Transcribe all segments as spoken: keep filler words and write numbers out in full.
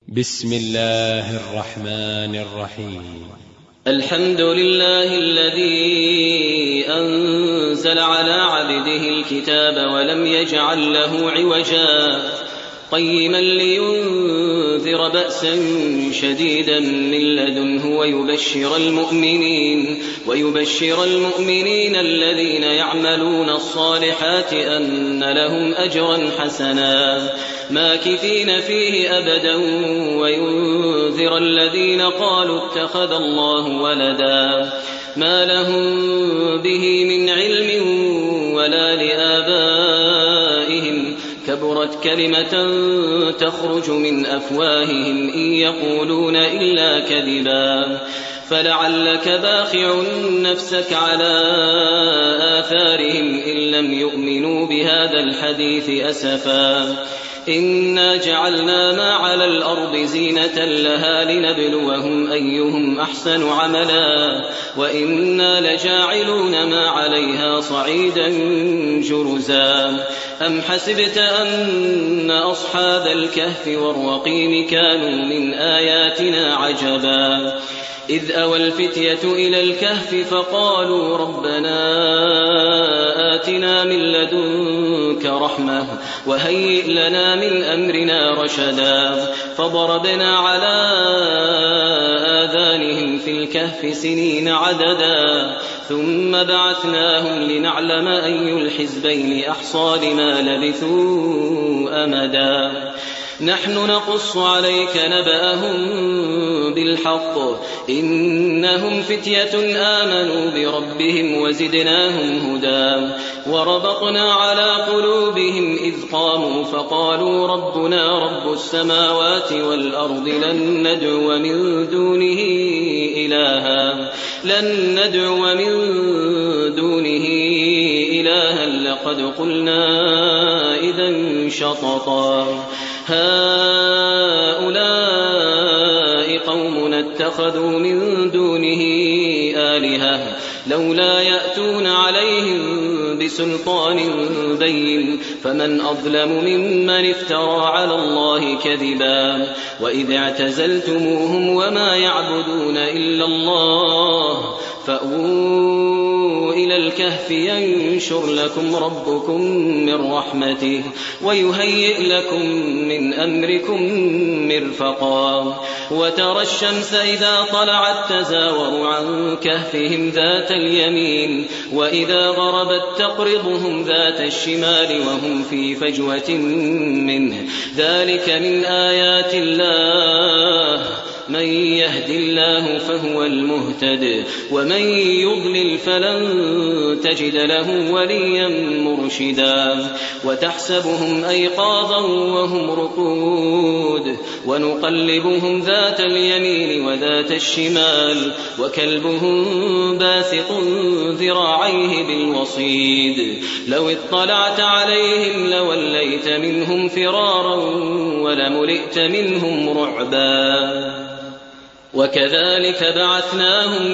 بسم الله الرحمن الرحيم. الحمد لله الذي أنزل على عبده الكتاب ولم يجعل له عوجا قيما لينذر بأسا شديدا من لدنه ويبشر المؤمنين ويبشر المؤمنين الذين يعملون الصالحات أن لهم أجرا حسنا ماكثين فيه أبدا وينذر الذين قالوا اتخذ الله ولدا ما لهم به من علم ولا لآبائهم كبرت كلمة تخرج من أفواههم إن يقولون إلا كذبا فلعلك باخع نفسك على آثارهم إن لم يؤمنوا بهذا الحديث أسفا إنا جعلنا ما على الأرض زينة لها لنبلوهم أيهم أحسن عملا وإنا لجاعلون ما عليها صعيدا جرزا أم حسبت أن أصحاب الكهف والرقيم كانوا من آياتنا عجبا إذ أوى الفتية إلى الكهف فقالوا ربنا آتنا من لدنك رحمة وهيئ لنا من أمرنا رشدا فضربنا على آذانهم في الكهف سنين عددا ثم بعثناهم لنعلم أي الحزبين أحصى لما لبثوا أمدا نحن نقص عليك نبأهم بالحق إنهم فتية آمنوا بربهم وزدناهم هدى وربطنا على قلوبهم إذ قاموا فقالوا ربنا رب السماوات والأرض لن ندعو من دونه إلها لن ندعو من دونه إلها لقد قلنا إذا شططا هؤلاء قومنا اتخذوا من دونه آلهة لولا يأتون عليهم بسلطان بين فمن أظلم ممن افترى على الله كذبا وإذ اعتزلتموهم وما يعبدون إلا الله فأووا إلى الكهف ينشر لكم ربكم من رحمته ويهيئ لكم من أمركم مرفقا وترى الشمس إذا طلعت تزاور عن كهفهم ذات اليمين وإذا غربت تقرضهم ذات الشمال وهم في فجوة منه ذلك من آيات الله من يهد الله فهو المهتد ومن يضلل فلن تجد له وليا مرشدا وتحسبهم أيقاظا وهم رقود ونقلبهم ذات اليمين وذات الشمال وكلبهم باسط ذراعيه بالوصيد لو اطلعت عليهم لوليت منهم فرارا ولملئت منهم رعبا وكذلك بعثناهم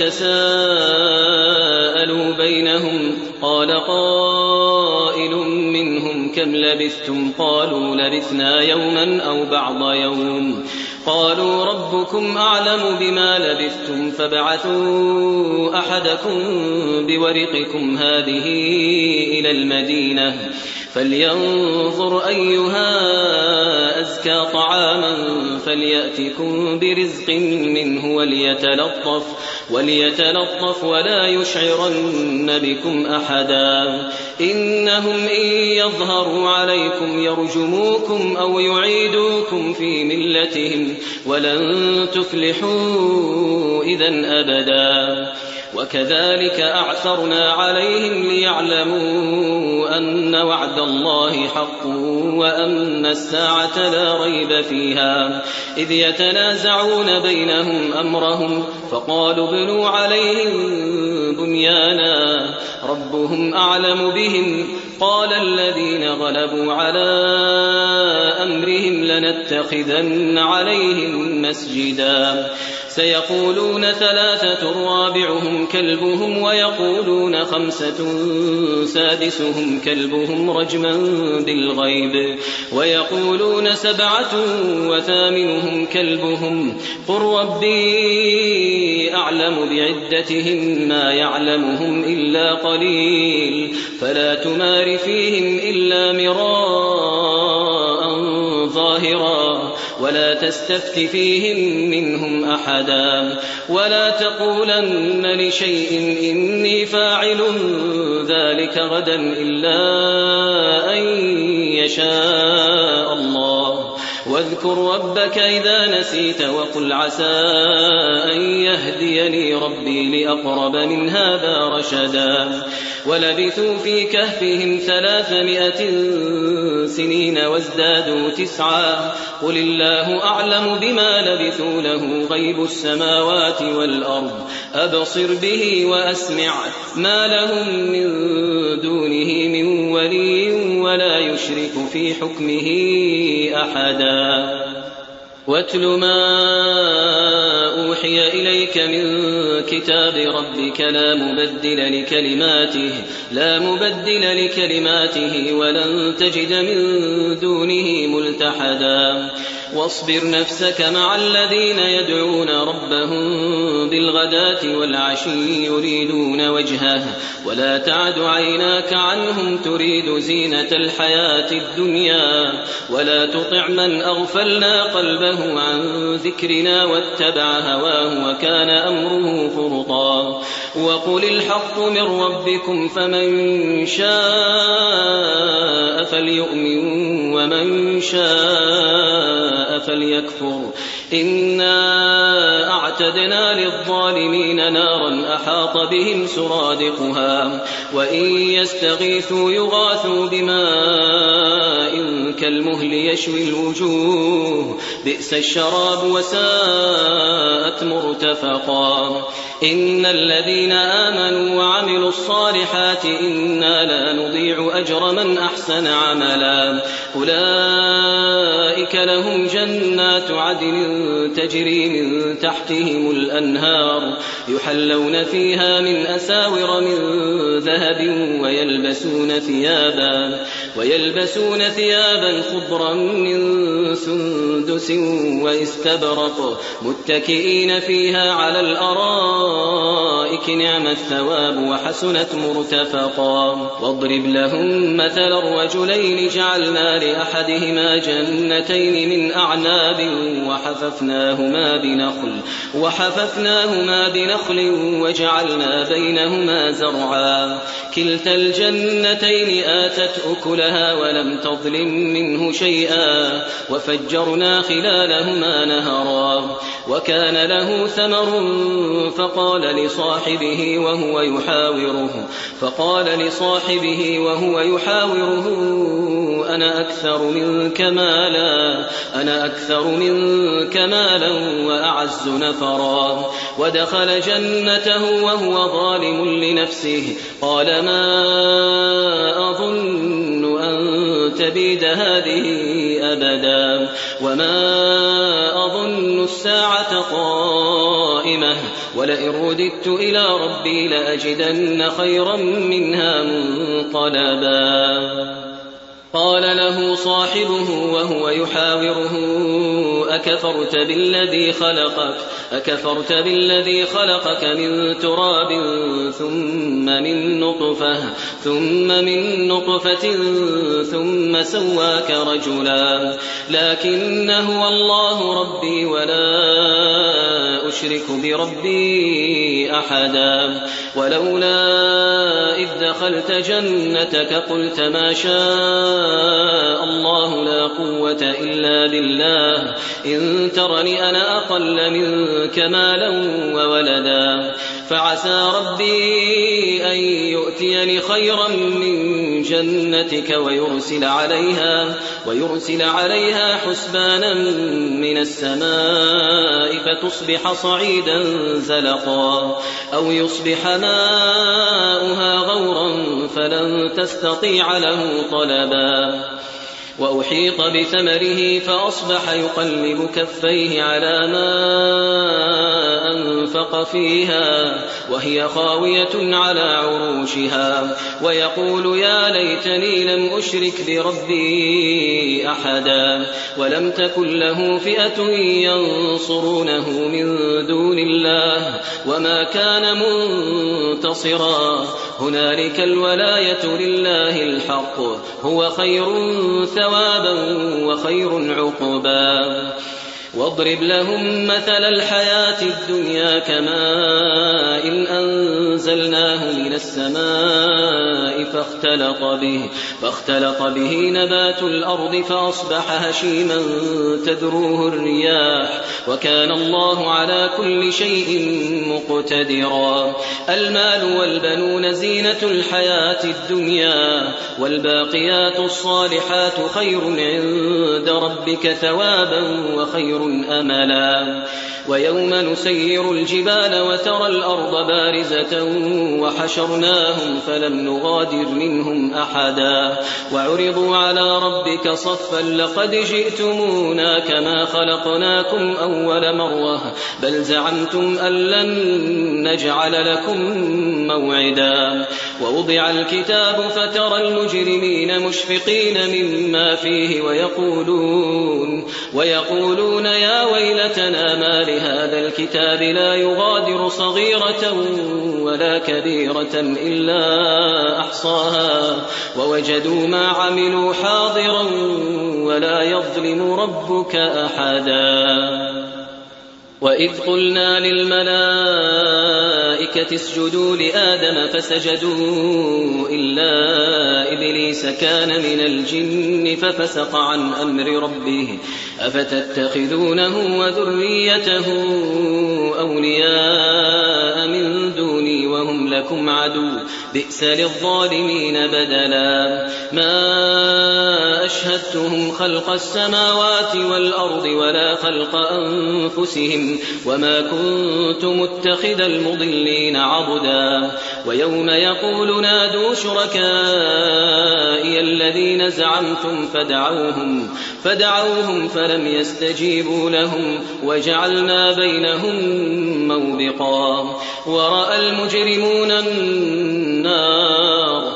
ليتساءلوا بينهم قال قائل منهم كم لبثتم قالوا لبثنا يوما أو بعض يوم قالوا ربكم أعلم بما لبثتم فابعثوا أحدكم بورقكم هذه إلى المدينة فلينظر أيها أزكى طعاما فليأتكم برزق منه وليتلطف, وليتلطف ولا يشعرن بكم أحدا إنهم إن يظهروا عليكم يرجموكم أو يعيدوكم في ملتهم ولن تفلحوا إذن أبدا وكذلك أعثرنا عليهم ليعلموا أن وعد الله حق وأن الساعة لا ريب فيها إذ يتنازعون بينهم أمرهم فقالوا ابنوا عليهم بنيانا ربهم أعلم بهم قال الذين غلبوا على أمرهم لنتخذن عليهم مسجدا سيقولون ثلاثة رابعهم كلبهم ويقولون خمسة سادسهم كلبهم رجما بالغيب ويقولون سبعة وثامنهم كلبهم قل ربي أعلم بعدتهم ما يعلمهم إلا قليل فلا تمار فيهم إلا مراء ظاهرا ولا تستفت فيهم منهم أحدا ولا تقولن لشيء إني فاعل ذلك غدا إلا أن يشاء الله واذكر ربك إذا نسيت وقل عسى أن يهديني ربي لأقرب من هذا رشدا ولبثوا في كهفهم ثلاثمائة سنين وازدادوا تسعا قل الله أعلم بما لبثوا له غيب السماوات والأرض أبصر به وأسمع ما لهم من دونه من ولي ولا يشرك في حكمه أحدا واتل ما أوحي إليك من كتاب ربك لا مبدل لكلماته لا مبدل لكلماته ولن تجد من دونه ملتحدا واصبر نفسك مع الذين يدعون ربهم بالغداة والعشي يريدون وجهه ولا تعد عيناك عنهم تريد زينة الحياة الدنيا ولا تطع من أغفلنا قلبه عن ذكرنا واتبع هواه وكان أمره فرطا وقل الحق من ربكم فمن شاء فليؤمن ومن شاء فليكفر إنا أعتدنا للظالمين نارا أحاط بهم سرادقها وإن يستغيثوا يغاثوا بماء كالمهل يشوي الوجوه بئس الشراب وساءت مرتفقا إن الذين آمنوا وعملوا الصالحات إنا لا نضيع أجر من أحسن عملا أولئك لهم جنات عدن تجري من تحتهم الأنهار يحلون فيها من أساور من ذهب ويلبسون ثيابا ويلبسون ثيابا خضرا من سندس واستبرق متكئين فيها على الأرائك نعم الثواب وحسنت مرتفقا واضرب لهم مثل الرجلين جعلنا لأحدهما جنتين من أعناب وحففناهما بنخل وحففناهما بنخل وجعلنا بينهما زرعا كلتا الجنتين آتت أكلها ولم تظلم منه شيئا وفجرنا خلالهما نهرا وكان له ثمر فقال لصاحبه وهو يحاوره فقال لصاحبه وهو يحاوره أنا أكثر منك مالا أنا أكثر منك مالا وأعز نفرا ودخل جنته وهو ظالم لنفسه قال ما أظن أن تبيد هذه أبدا وما أظن الساعة قائمة ولئن رددت إلى ربي لأجدن خيرا منها منقلبا قال له صاحبه وهو يحاوره أكفرت بالذي خلقك أكفرت بالذي خلقك من تراب ثم من نطفة ثم من نطفة ثم سواك رجلا لكن هو الله ربي ولا أشرك بربي أحدا ولولا إذ دخلت جنتك قلت ما شاء الله لا قوة إلا بالله إن ترني أنا أقل منك مالا وولدا فعسى ربي أن يؤتيني خيرا من جنتك ويرسل عليها ويرسل عليها حسبانا من السماء فتصبح صعيدا زلقا أو يصبح ماؤها غورا فلن تستطيع له طلبا وأحيط بثمره فأصبح يقلب كفيه على ما وأنفق فيها وهي خاوية على عروشها ويقول يا ليتني لم أشرك بربي أحدا ولم تكن له فئة ينصرونه من دون الله وما كان منتصرا هنالك الولاية لله الحق هو خير ثوابا وخير عقبا واضرب لهم مثل الحياة الدنيا كماء إن أنزلناه من السماء فاختلط به, فاختلط به نبات الأرض فأصبح هشيما تذروه الرياح وكان الله على كل شيء مقتدرا المال والبنون زينة الحياة الدنيا والباقيات الصالحات خير عند ربك ثوابا وخير أملا ويوم نسير الجبال وترى الأرض بارزة وحشرناهم فلم نغادر منهم أحدا وعرضوا على ربك صفا لقد جئتمونا كما خلقناكم أول مرة بل زعمتم أن لن نجعل لكم موعدا ووضع الكتاب فترى المجرمين مشفقين مما فيه ويقولون, ويقولون يا ويلتنا ما لهذا الكتاب لا يغادر صغيرة ولا كبيرة إلا أحصاها ووجدوا ما عملوا حاضرا ولا يظلم ربك أحدا وإذ قلنا للملائكة اسجدوا لآدم فسجدوا إلا إبليس كان من الجن ففسق عن أمر ربه أفتتخذونه وذريته أولياء من دوني وهم لكم عدو بئس للظالمين بدلا ما أشهدتهم خلق السماوات والأرض ولا خلق أنفسهم وما كنت متخذ المضلين عضدا ويوم يقول نادوا شركائي الذين زعمتم فدعوهم, فدعوهم فلم يستجيبوا لهم وجعلنا بينهم موبقا ورأى المجرمون النار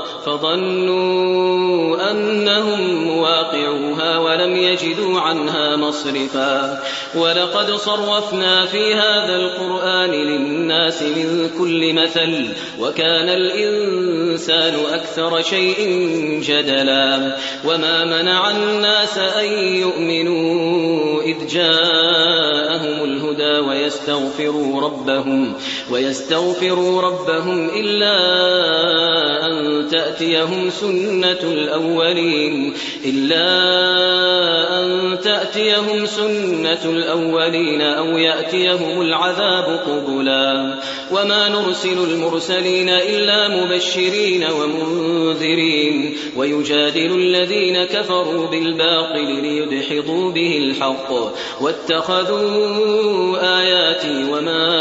فظنوا أنهم مواقعوها ولم يجدوا عنها مصرفا ولقد صرفنا في هذا القرآن للناس من كل مثل وكان الإنسان أكثر شيء جدلا وما منع الناس أن يؤمنوا إذ جاءهم الهدى ويستغفروا ربهم, ويستغفروا ربهم إلا أن تأتيهم سنة الأولين إلا أن تأتيهم سنة الأولين أو يأتيهم العذاب قبلا وما نرسل المرسلين إلا مبشرين ومنذرين ويجادل الذين كفروا بالباطل ليدحضوا به الحق واتخذوا آياتي وما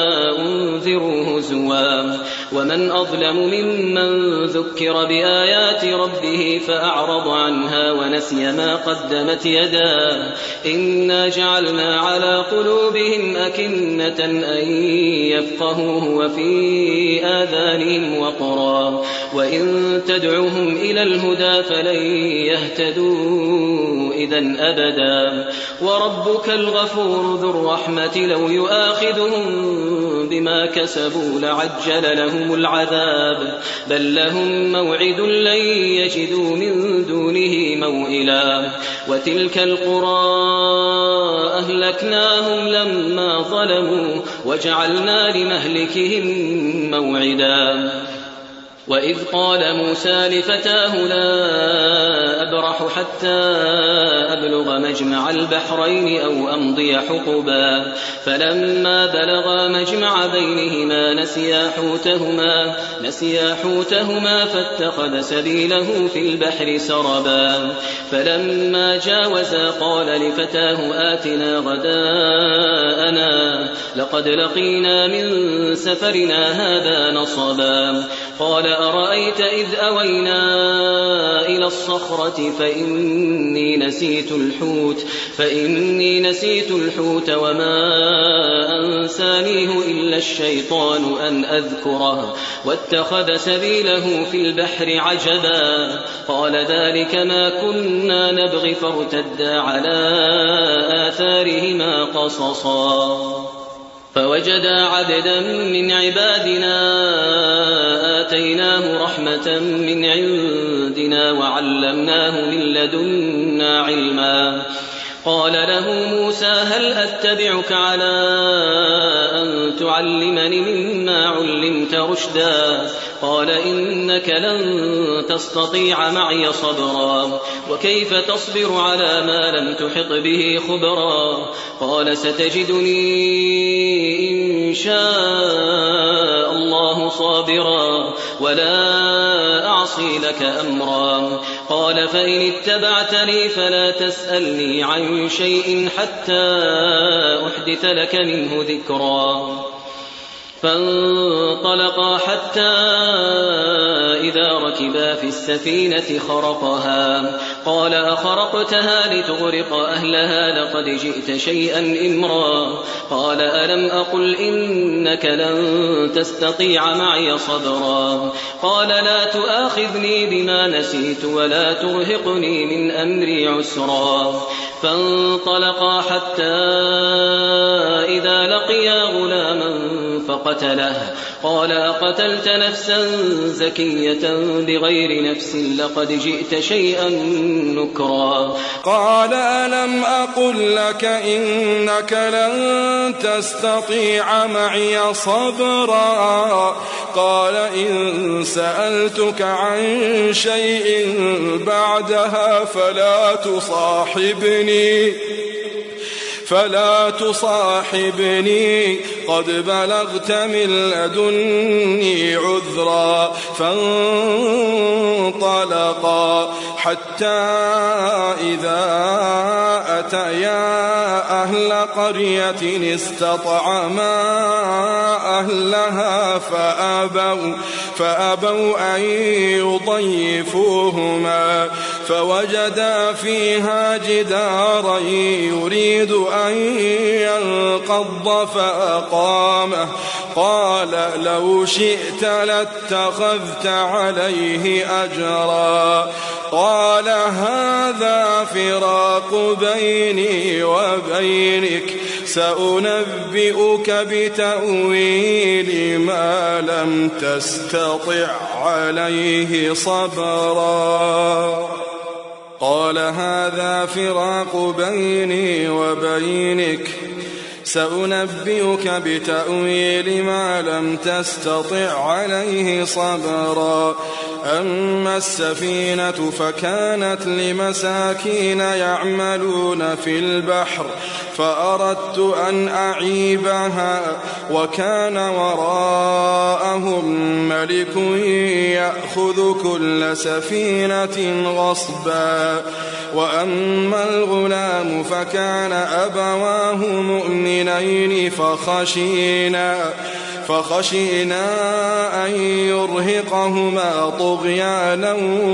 أنذروا هزوا ومن أظلم ممن ذكر بآيات ربه فأعرض عنها ونسي ما قدمت يداه إنا جعلنا على قلوبهم أكنة أن يفقهوه وفي آذانهم وقرا وإن تدعوهم إلى الهدى فلن يهتدوا إذن أبدا وربك الغفور ذو الرحمة لو يؤاخذهم بما كسبوا لعجل لهم العذاب بل لهم موعد لن يجدوا من دونه موئلا وتلك القرى أهلكناهم لما ظلموا وجعلنا لمهلكهم موعدا وإذ قال موسى لفتاه لا أبرح حتى أبلغ مجمع البحرين أو أمضي حقبا فلما بلغا مجمع بينهما نسيا حوتهما, نسيا حوتهما فاتخذ سبيله في البحر سربا فلما جاوزا قال لفتاه آتنا غداءنا لقد لقينا من سفرنا هذا نصبا قال أرأيت إذ أوينا إلى الصخرة فإني نسيت الحوت فإني نسيت الحوت وما أنسانيه إلا الشيطان أن أذكره واتخذ سبيله في البحر عجبا قال ذلك ما كنا نبغي فارتدا على آثارهما قصصا فوجدا عبدا من عبادنا آتيناه رحمة من عندنا وعلمناه من لدنا علما قال له موسى هل أتبعك على أن تعلمني مما علمت رشدا قال إنك لن تستطيع معي صبرا وكيف تصبر على ما لم تحط به خبرا قال ستجدني إن شاء الله صابرا ولا أعصي لك أمرا قال فإن اتبعتني فلا تسألني عن شيء حتى أحدث لك منه ذكرا فانطلقا حتى إذا ركبا في السفينة خرقها قال أخرقتها لتغرق أهلها لقد جئت شيئا إمرا قال ألم أقل إنك لن تستطيع معي صبرا قال لا تؤاخذني بما نسيت ولا ترهقني من أمري عسرا فانطلقا حتى إذا لقيا غلاما فقتله قال أقتلت نفسا زكية بغير نفس لقد جئت شيئا نكرا قال ألم أقل لك إنك لن تستطيع معي صبرا قال إن سألتك عن شيء بعدها فلا تصاحبني فلا تصاحبني قد بلغت من لدني عذرا فانطلقا حتى إذا أتيا أهل قرية استطعما أهلها فأبوا, فأبوا أن يضيفوهما فوجدا فيها جدارا يريد أن ينقض فأقامه قال لو شئت لاتخذت عليه أجرا قال هذا فراق بيني وبينك سأنبئك بتأويل ما لم تستطع عليه صبرا قال هذا فراق بيني وبينك سأنبئك بتأويل ما لم تستطع عليه صبرا أما السفينة فكانت لمساكين يعملون في البحر فأردت أن أعيبها وكان وراءهم ملك يأخذ كل سفينة غصبا وأما الغلام فكان أبواه مؤمنين فخشينا فخشينا أن يرهقهما طغيانا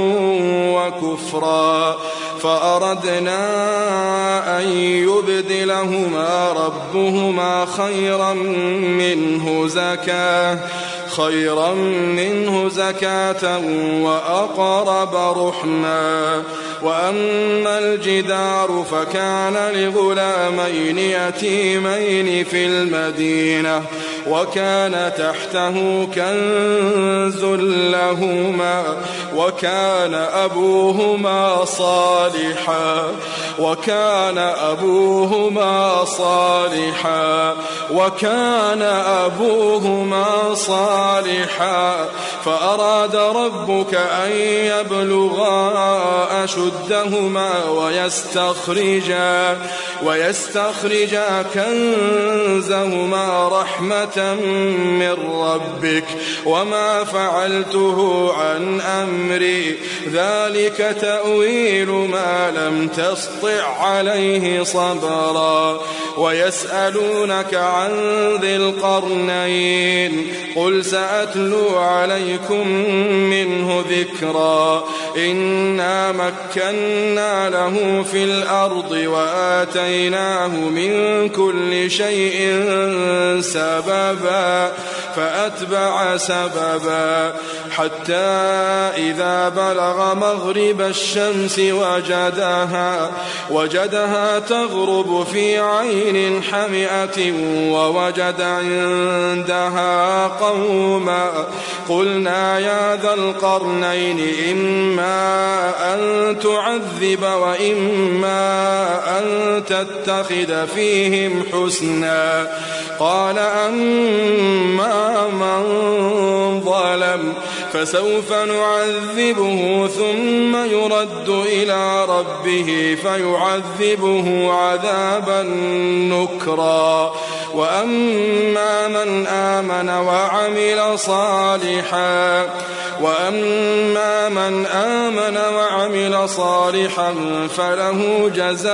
وكفرا فأردنا أن يبدلهما ربهما خيرا منه زكاة خيرا منه زكاة وأقرب رحما وأما الجدار فكان لغلامين يتيمين في المدينة وكان تحته كنز لهما وكان أبوهما صالحا وكان أبوهما صالحا وكان أبوهما صالحا فأراد ربك أن يبلغا أشدهما ويستخرجا ويستخرجا كنزهما رحمة رحمة من ربك وما فعلته عن أمري ذلك تأويل ما لم تسطع عليه صبرا ويسألونك عن ذي القرنين قل سأتلو عليكم منه ذكرا إنا مكنا له في الأرض وآتيناه من كل شيء سببا فأتبع سببا حتى إذا بلغ مغرب الشمس وجدها وجدها تغرب في عين حمئة ووجد عندها قوما قلنا يا ذا القرنين إما أن تعذب وإما أن تتخذ فيهم حسنا قال أما من ظلم فسوف نعذبه ثم يرد إلى ربه فيعذبه عذابا نكرا وأما من آمن وعمل صالحا وأما من آمن وعمل صالحا فله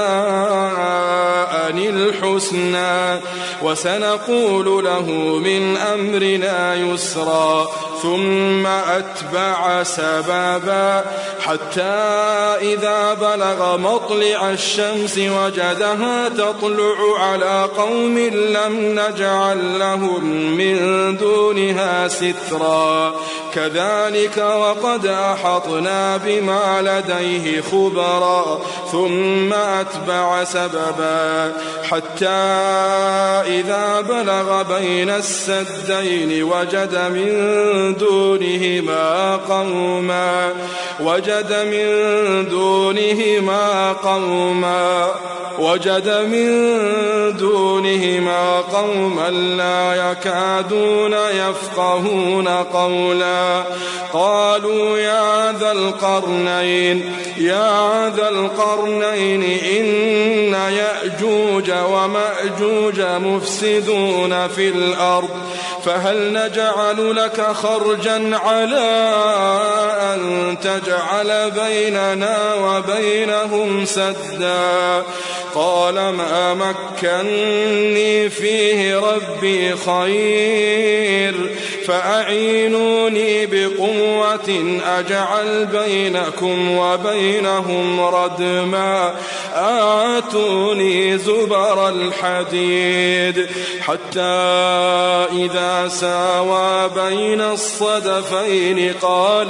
جزاء الحسنى وسنقول له من أمرنا يسرا ثم أتبع سببا حتى إذا بلغ مطلع الشمس وجدها تطلع على قوم لم نجعل لهم من دونها سترا كذلك وقد أحطنا بما لديه خبرا ثم أتبع سببا حتى إذا بلغ بين السدين وجد من دونهما قوما وجد من دونهما قوما وجد من دونهما قوما لا يكادون يفقهون قولا قالوا يا ذا القرنين يا ذا القرنين إن يأجوج ومأجوج مفسدون في الأرض فهل نجعل لك خرجا على أن تجعل بيننا وبينهم سدا قال ما مكنني فيه ربي خير فأعينوني بقوة أجعل بينكم وبينهم ردما آتوني زبر الحديد حتى إذا ساوى بين الصدفين قال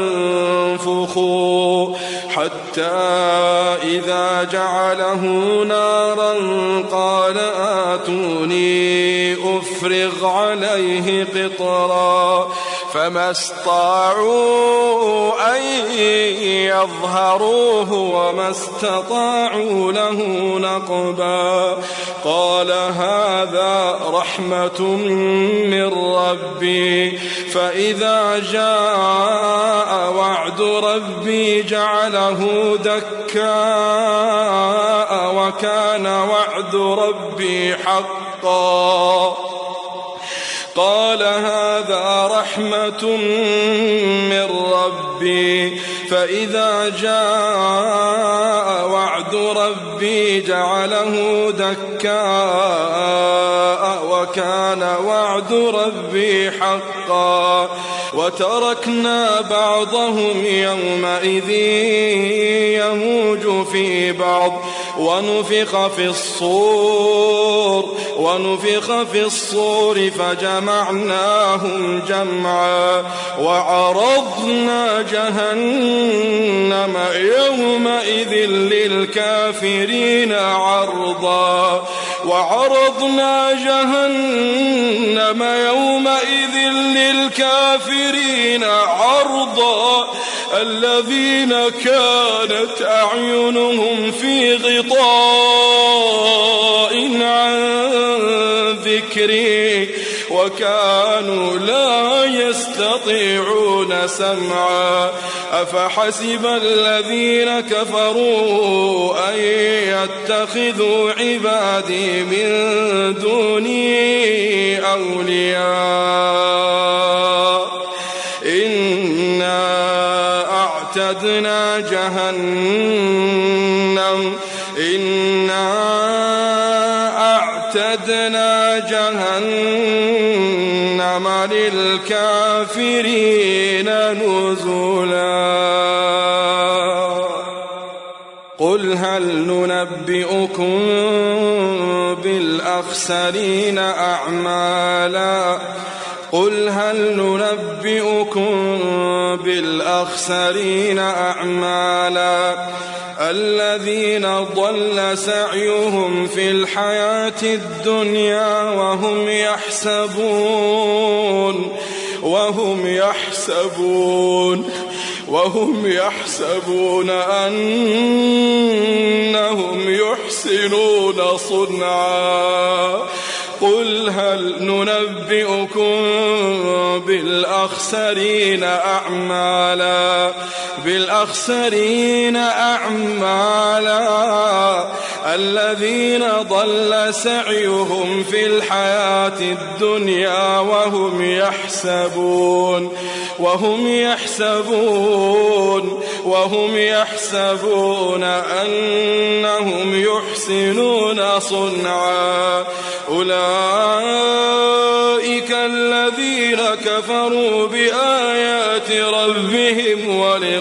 انفخوا حتى إذا جعله نارا قال آتوني أفرغ عليه قطرا فما استطاعوا أن يظهروه وما استطاعوا له نقبا قال هذا رحمة من ربي فإذا جاء وعد ربي جعله دكاء وكان وعد ربي حقا قال هذا رحمة من ربي فإذا جاء وعد ربي جعله دكاء وكان وعد ربي حقا وتركنا بعضهم يومئذ يموج في بعض ونفخ في الصور ونفخ في الصور فجمعناهم جمعا وعرضنا جهنم يومئذ للكافرين عرضا وعرضنا جهنم يومئذ للكافرين عرضا الذين كانت أعينهم في غطاء عن ذكري وكانوا لا يستطيعون سمعا أفحسب الذين كفروا أن يتخذوا عبادي من دوني أولياء إنا أعتدنا جهنم إنا أعتدنا جهنم للكافرين نزلا قل هل ننبئكم بالأخسرين أعمالا قل هل ننبئكم بالأخسرين أعمالا الذين ضل سعيهم في الحياة الدنيا وهم يحسبون وهم يحسبون وهم يحسبون أنهم يحسنون صنعا قل هل ننبئكم بالأخسرين أعمالا بالأخسرين أعمالا الذين ضل سعيهم في الحياة الدنيا وهم يحسبون وهم يحسبون وهم يحسبون أنهم يحسنون صنعا أولئك الذين كفروا بآيات ربهم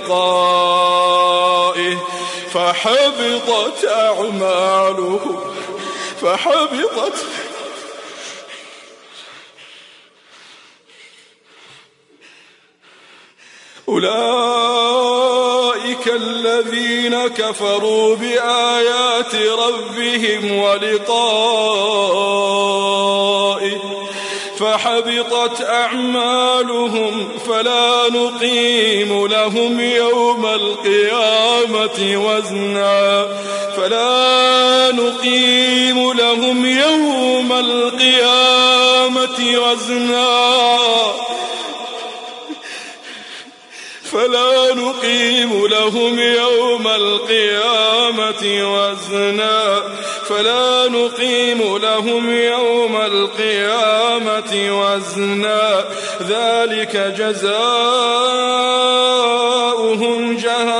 ولقائه فحبطت أعمالهم فحبطت أولئك الذين كفروا بآيات ربهم ولقائه فحبطت أعمالهم فلا نقيم لهم يوم القيامة وزنا فلا نقيم لهم يوم القيامة وزنا فلا نقيم لهم يوم القيامة وزنا فلا نقيم لهم يوم القيامة وزنا ذلك جزاؤهم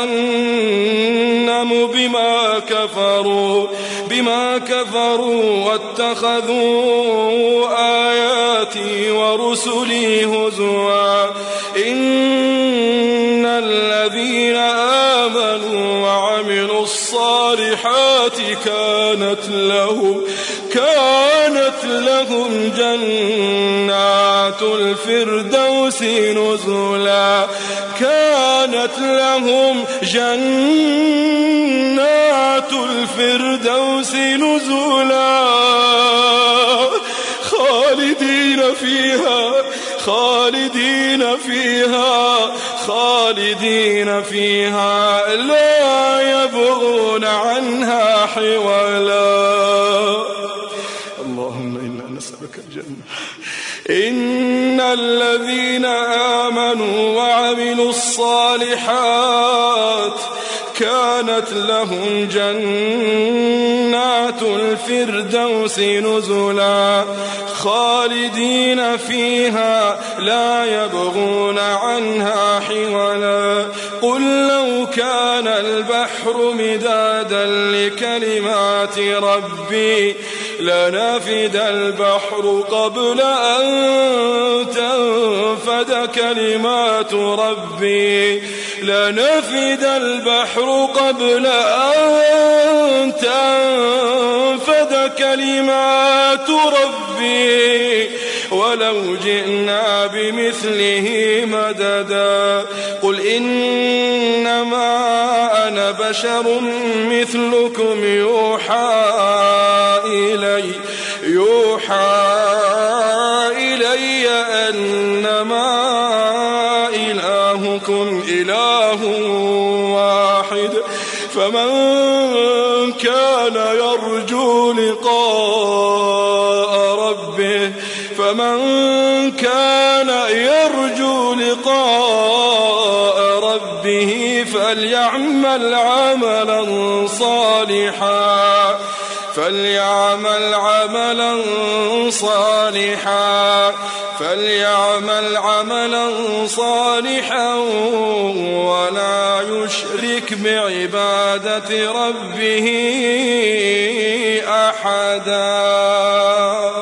جهنم بما كفروا بما كفروا واتخذوا آياتي ورسلي هزوا إن الذين آمنوا وعملوا الصالحات كانت لهم كانت لهم جنات الفردوس نزلا كانت لهم جنات الفردوس نزلا خالدين فيها خالدين فيها خالدين فيها لا يبغون عنها حولا اللهم إنا نسألك الجنة إن الذين آمنوا وعملوا الصالحات كانت لهم جنات الفردوس نزلا خالدين فيها لا يبغون عنها حولا قل لو كان البحر مدادا لكلمات ربي لنفد البحر قبل أن تنفد كلمات ربي لنفد البحر قبل أن تنفد كلمات ربي ولو جئنا بمثله مددا قل إنما أنا بشر مثلكم يوحى إلي يوحى إلي أنما إلهكم إله واحد فمن كان يرجو لقاء ربه فمن كان يرجو لقاء ربه فليعمل عملا صالحا فليعمل عملا صالحا فليعمل عملا صالحا ولا يشرك بعبادة ربه أحدا.